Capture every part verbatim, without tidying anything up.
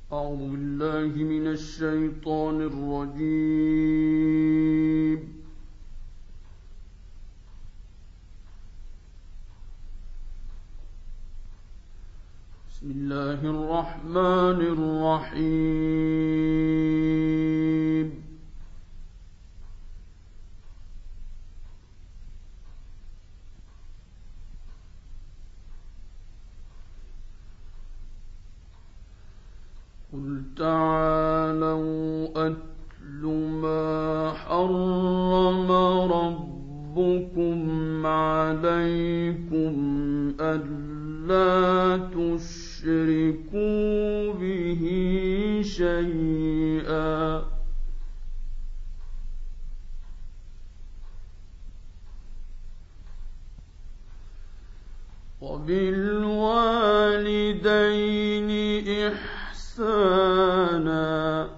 أعوذ بالله من الشيطان الرجيم. بسم الله الرحمن الرحيم. قل تعالوا أتل ما حرم ربكم عليكم ألا تشركوا به شيئا وبالوالدين إحسانا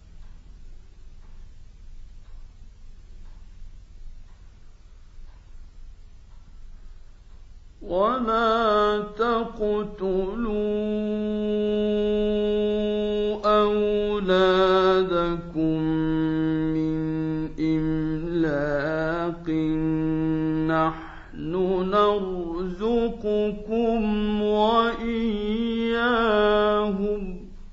ولا تقتلوا أولادكم من إملاق نحن نرزقكم وإياهم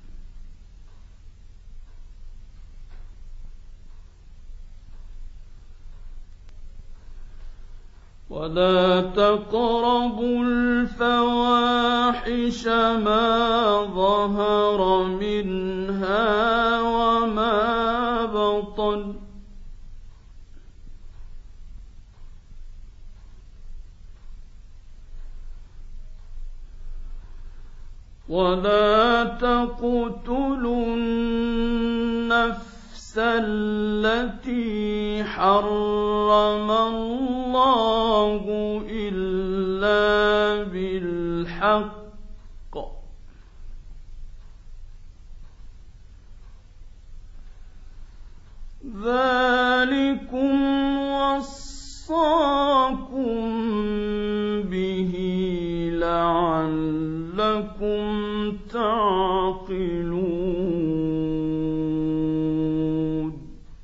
ولا تقربوا الفواحش ما ظهر منها وما بطن ولا تقتلوا النفس التي حرم الله إلا بالحق ذلكم وصاكم به لعلكم تعقلون.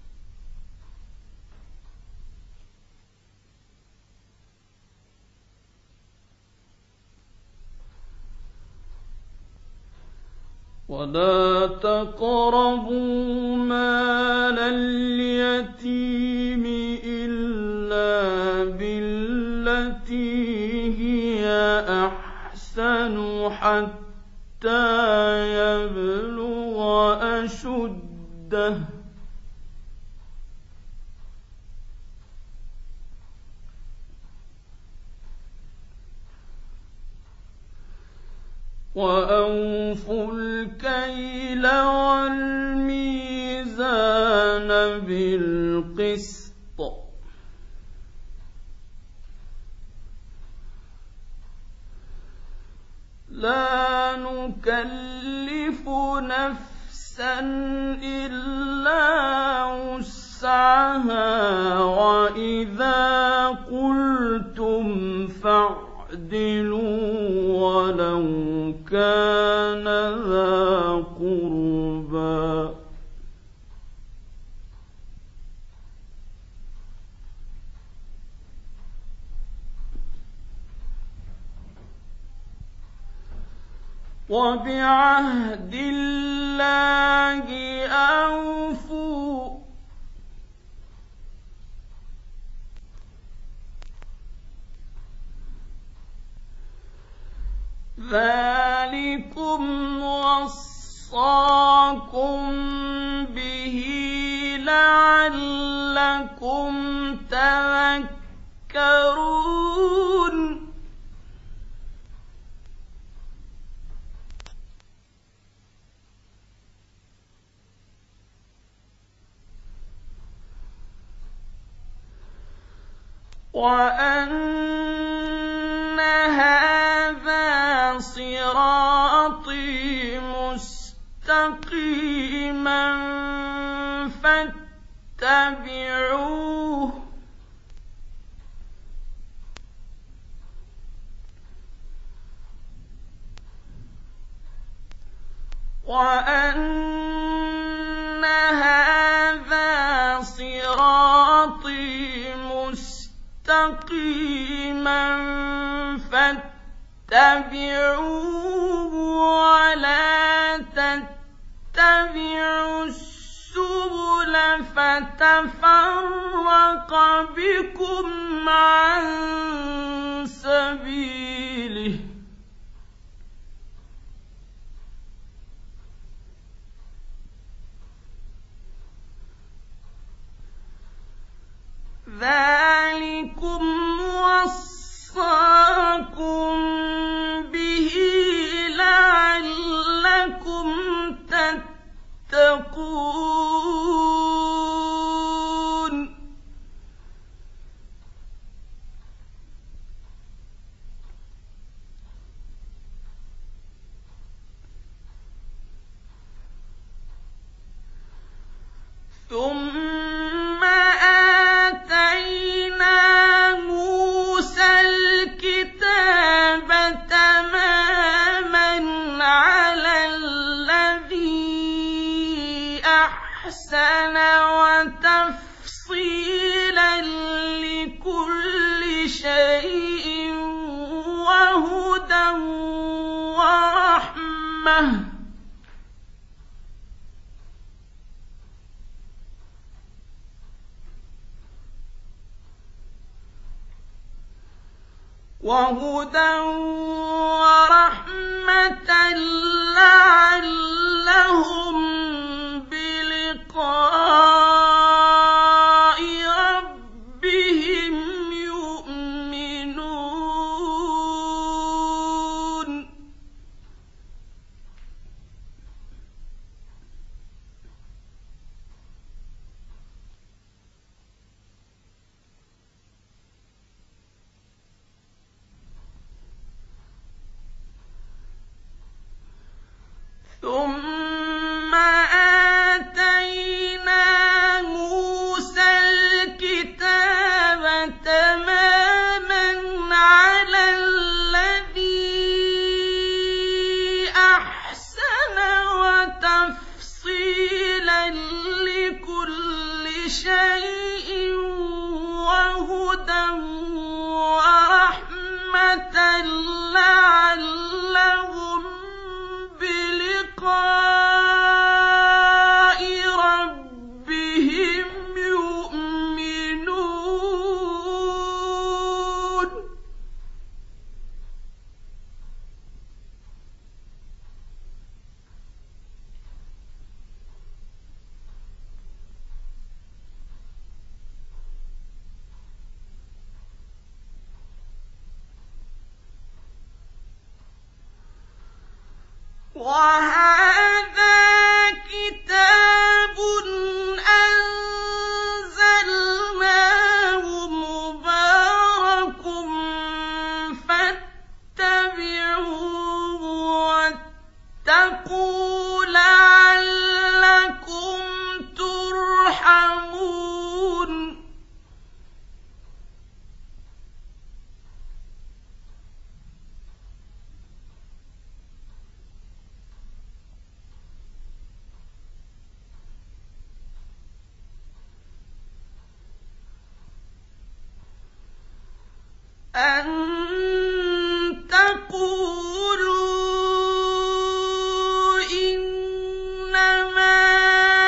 ولا تقربوا مال اليتيم إلا بالتي هي أحسن حتى يبلغ أشده وأوفوا الكيل والميزان بالقسط لا نكلف نفسا إلا وسعها وإذا قلتم فاعدلوا ولو كان ذا قربى وبعهد الله أوفوا ذلكم وصاكم به لعلكم تذكرون. وأن هذا صراطي مستقيما فاتبعوه وأن هذا صراطي مستقيما فاتبعوه ولا تتبعوا السبل فتفرق بكم عن سبيله ذلكم وصاكم به لعلكم تتقون ثم آتينا موسى الكتاب تماما على الذي أحسن وتفصيلا لكل شيء وهدى ورحمة وهدى ورحمة لعلهم بلقاء ربهم يؤمنون ثم آتينا موسى الكتاب تماما على الذي أحسن وتفصيلا لكل شيء وهدى ورحمة لعلهم بلقاء ربهم يؤمنون وهذا كتاب أنزلناه مبارك فاتبعوه واتقوا لعلكم ترحمون أن تقولوا إنما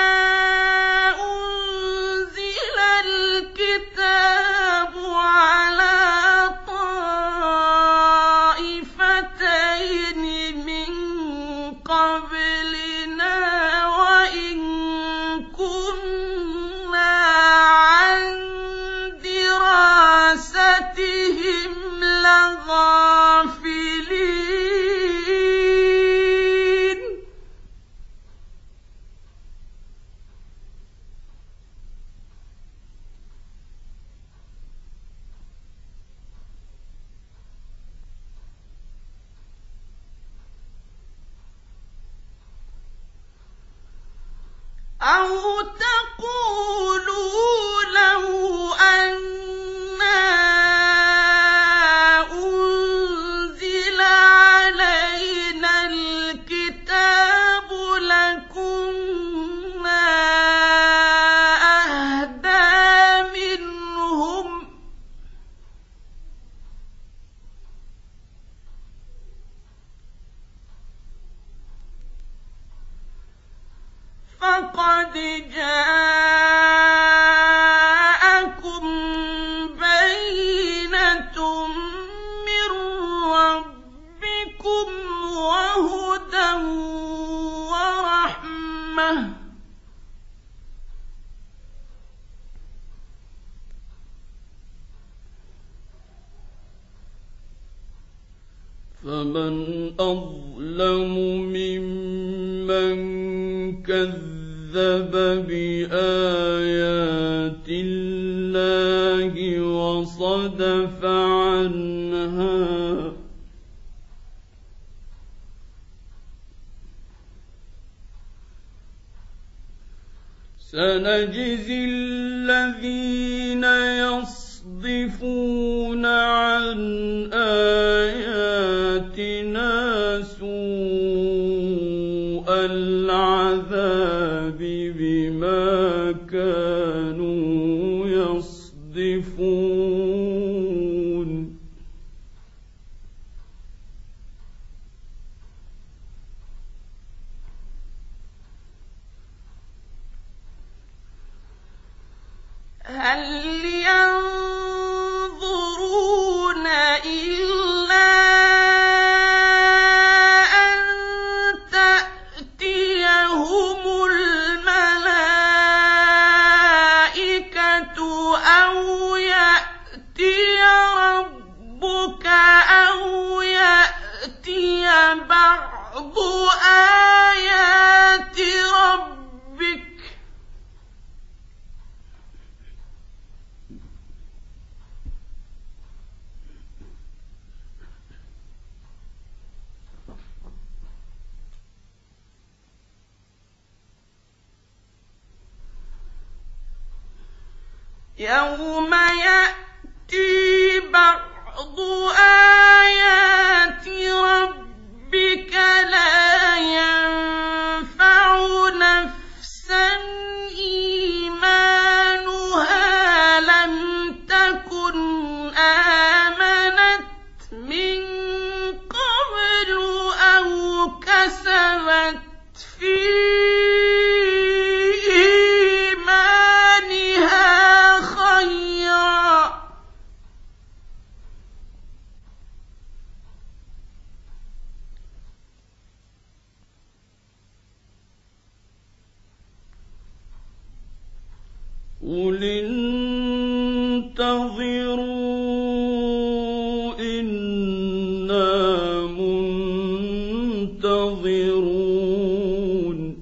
أنزل الكتاب على طائفتين من قبلنا وإن كنا عن دراستهم لغافلين أو تقولوا لو أنا أنزل علينا الكتاب لقد جاءكم بينة من ربكم وهدى ورحمة فمن أظلم ممن كذب بآيات الله وصدف عنها سنجزي الذين يصدفون عن آياتنا سوء العذاب بما كانوا يصدفون هل ينظرون إلا أن تأتيهم الملائكة أو يأتي ربك أو يأتي بعض آيات ربك يوم يأتي بعض آيات ربك لا ينفع نفسا إيمانها لم تكن آمنت من قبل أو كسبت في إيمانها خيرا قل انتظروا إنا منتظرون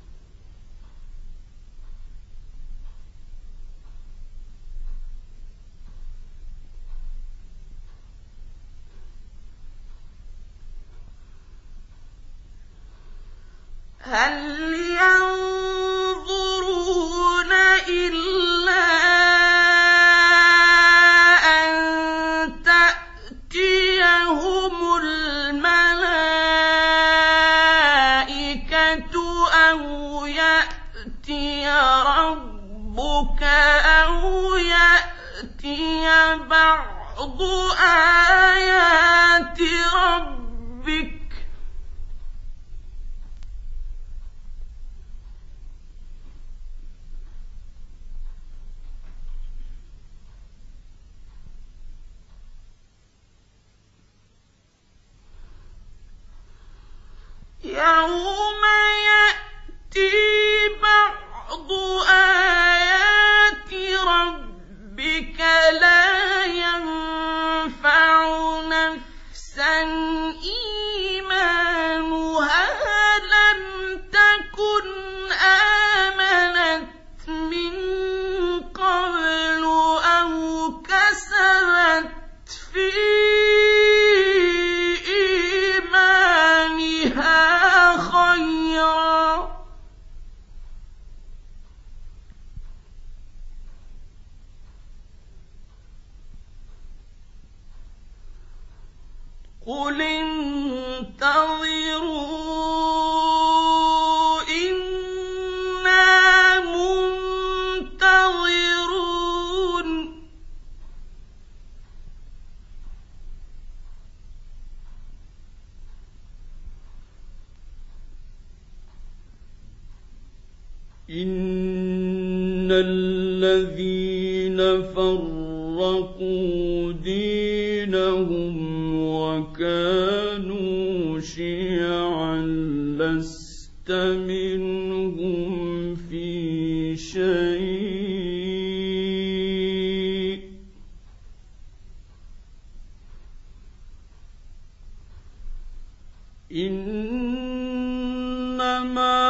هل ينظرون إلا أن تأتيهم الملائكة أو يأتي ربك أو يأتي بعض آيات ربك يوم يأتي بعض آيات ربك لا ينفع نفسا إيمانها لم تكن آمنت من قبل أو كسبت في إيمانها خيرا قل انتظروا إنا منتظرون إن الذين فرقوا دينهم وكانوا شيعا لست منهم في شيء إنما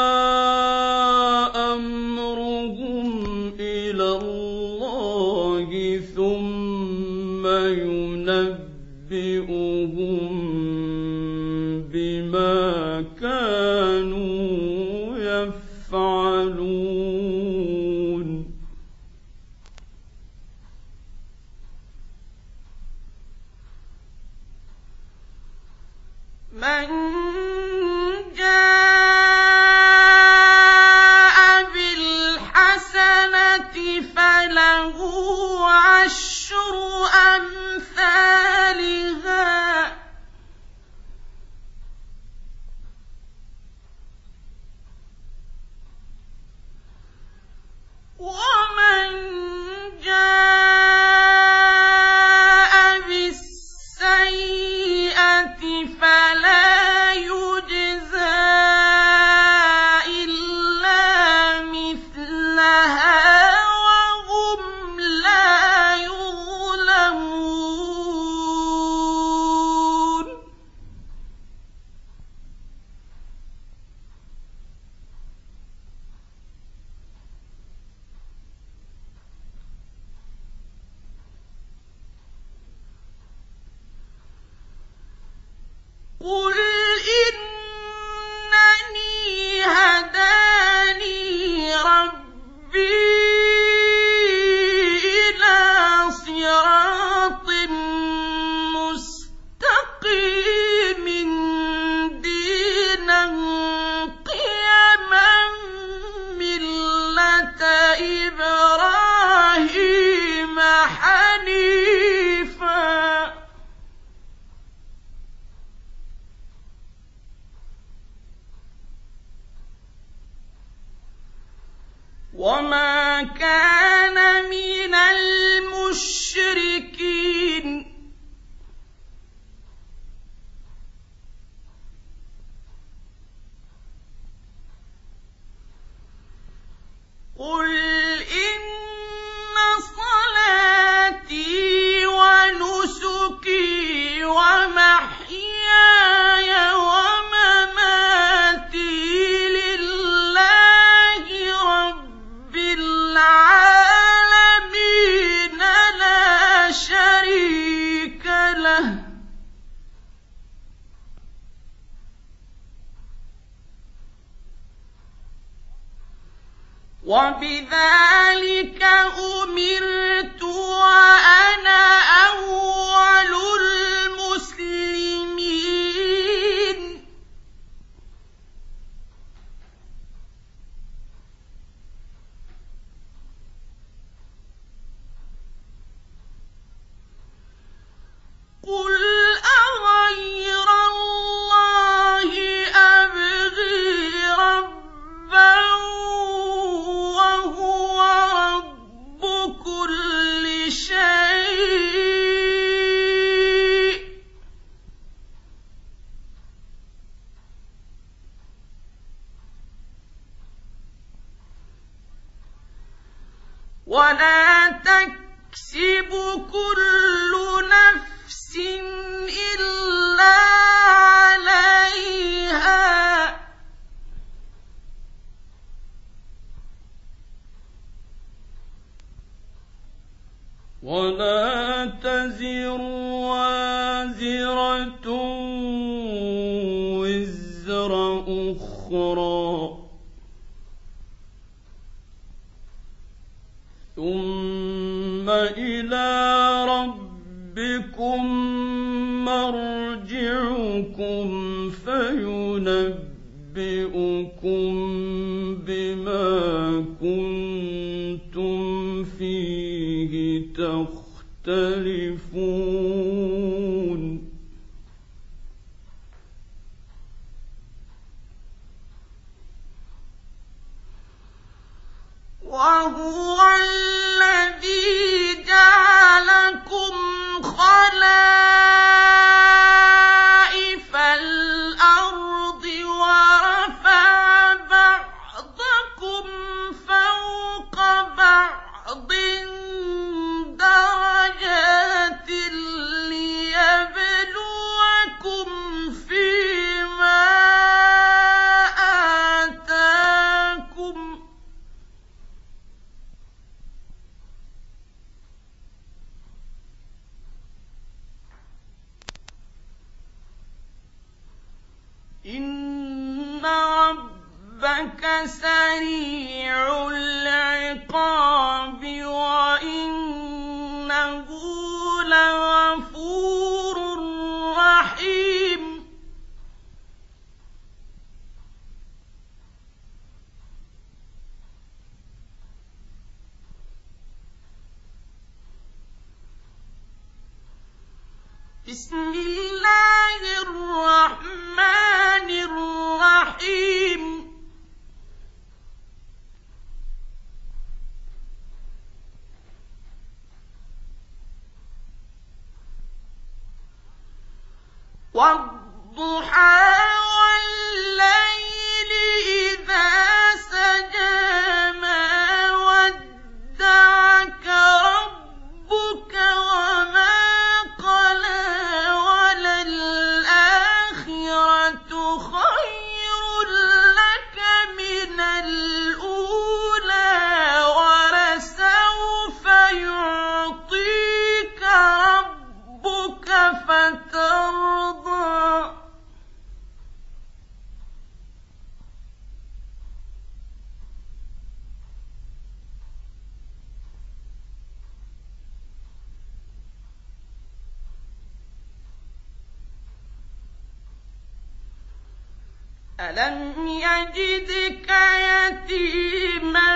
بما كانوا يفعلون من جاء بالحسنة فله عشر أمثالها ومن جاء بالسيئة فلا يجزى إلا مثلها وهم لا يظلمون قل إنني هداني ربي إلى صراط مستقيم دينا قيما ملة إبراهيم حنيفا وما كان من المشركين قل إن صلاتي ونسكي ومحياي ومماتي لله رب العالمين لا شريك له وبذلك أمرت وأنا أول المسلمين قل أغير الله أبغي ربا وهو رب كل شيء ولا تكسب كل نفس إلا عليها ولا تزر وازرة وزر أخرى ثم إلى ربكم مرجعكم فينبئكم بما كنتم فيه تختلفون وهو الذي جعلكم خلائف الأرض ورفع بعضكم فوق بعض درجات ليبلوكم فيما آتاكم إن ربك سريع العقاب وإنه لغفور رحيم بسم الله الرحمن الرحيم والضحى والليل إذا سجى ما ودعك ربك وما قلى وللآخرة خير لك من الأولى ولسوف يعطيك ربك فترضى ألم يجدك يتيما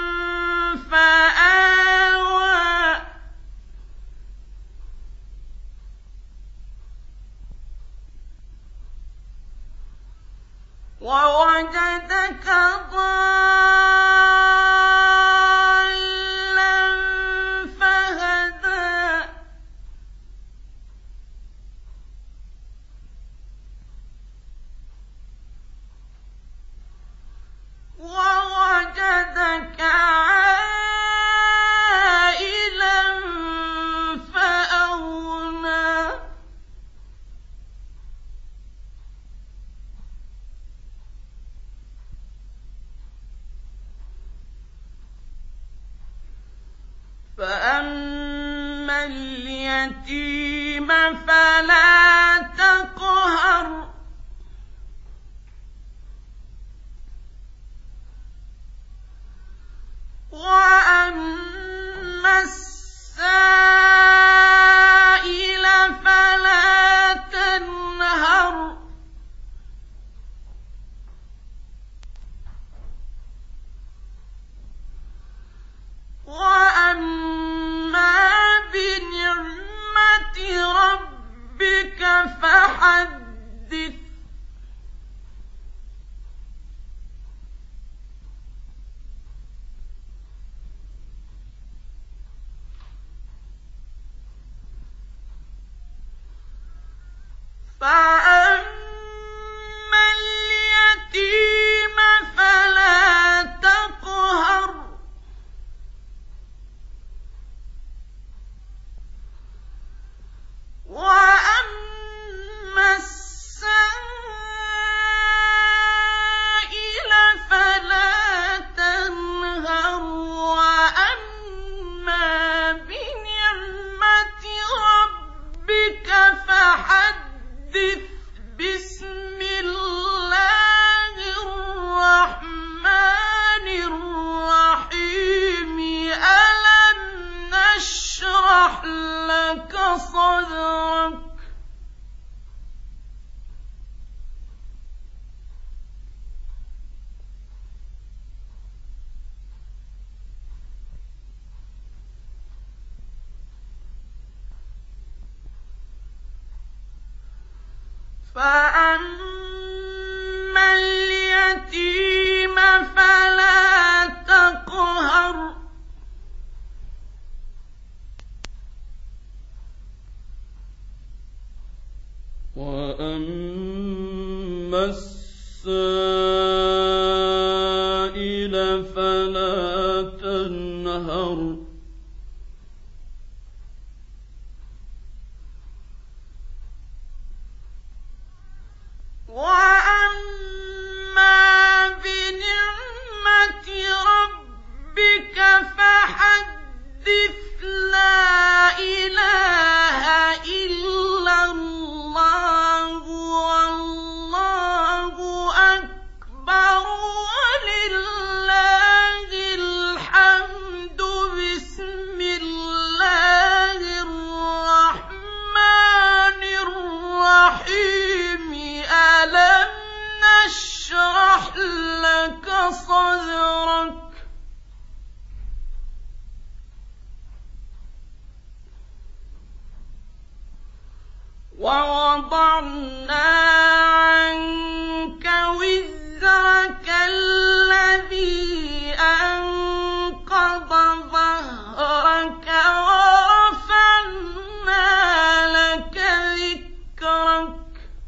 فآوى ووجدك ضالا فهدى ووجدك عائلا فأغنى فأما اليتيم فلا تقهر وأما السائل فلا تنهر وأما بنعمة ربك فحدث فأما اليتيم فلا تقهر وأما السائل فلا تنهر وأما بنعمة ربك فحدث بسم الله الرحمن الرحيم ألم نشرح لك صدرك فأما اليتيم فلا تقهر السائل فلا تنهر وأما بنعمة ربك فحدث. لا إله إلا الله والله أكبر ولله الحمد. بسم الله الرحمن الرحيم. ألم نشرح لك صدرك ووضعنا عنك وزرك الذي أنقض ظهرك ورفعنا لك ذكرك.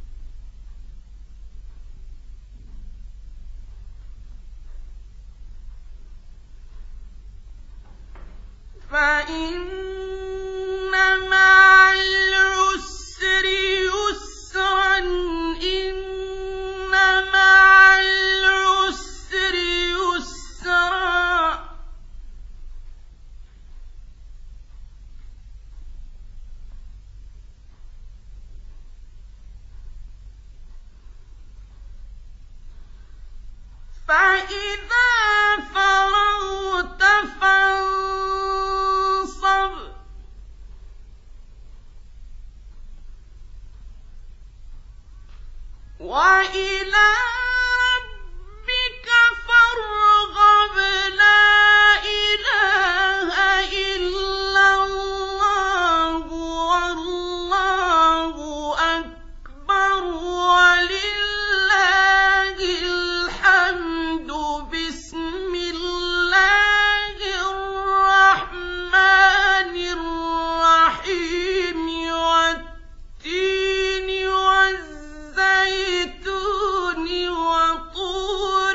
فإن مع العسر يسرا إن مع العسر يسرا. فإذا فرغت فانصب وإلى ربك فارغب. لا إله إلا الله والله أكبر ولله الحمد. بسم الله الرحمن الرحيم. والتين والزيتون وطور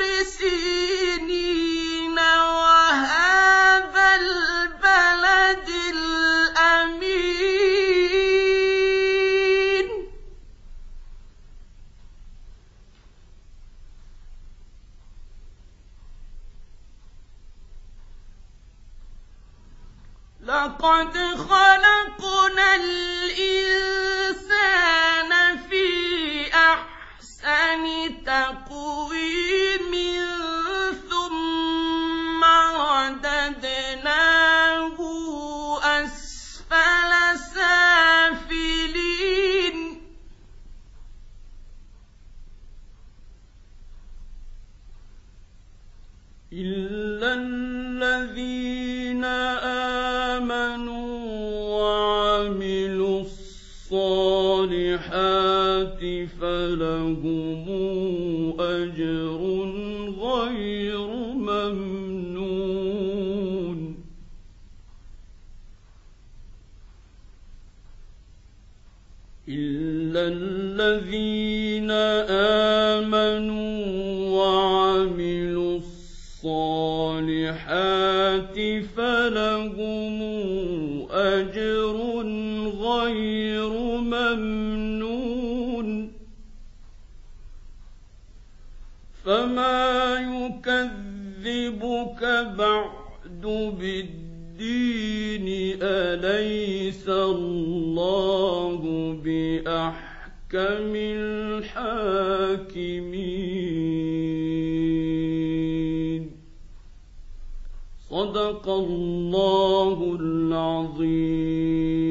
سينين وهذا البلد الأمين. لقد خلقنا الإنسان في أحسن تقويم ثم رددناه أسفل سافلين. إلا الذين آمنوا وعملوا الصالحات فلهم أجر غير ممنون. إلا الذين آمنوا وعملوا الصالحات فلهم أجر غير ممنون. فما يكذبك بعد بالدين. أليس الله بأحكم الحاكمين. صدق الله العظيم.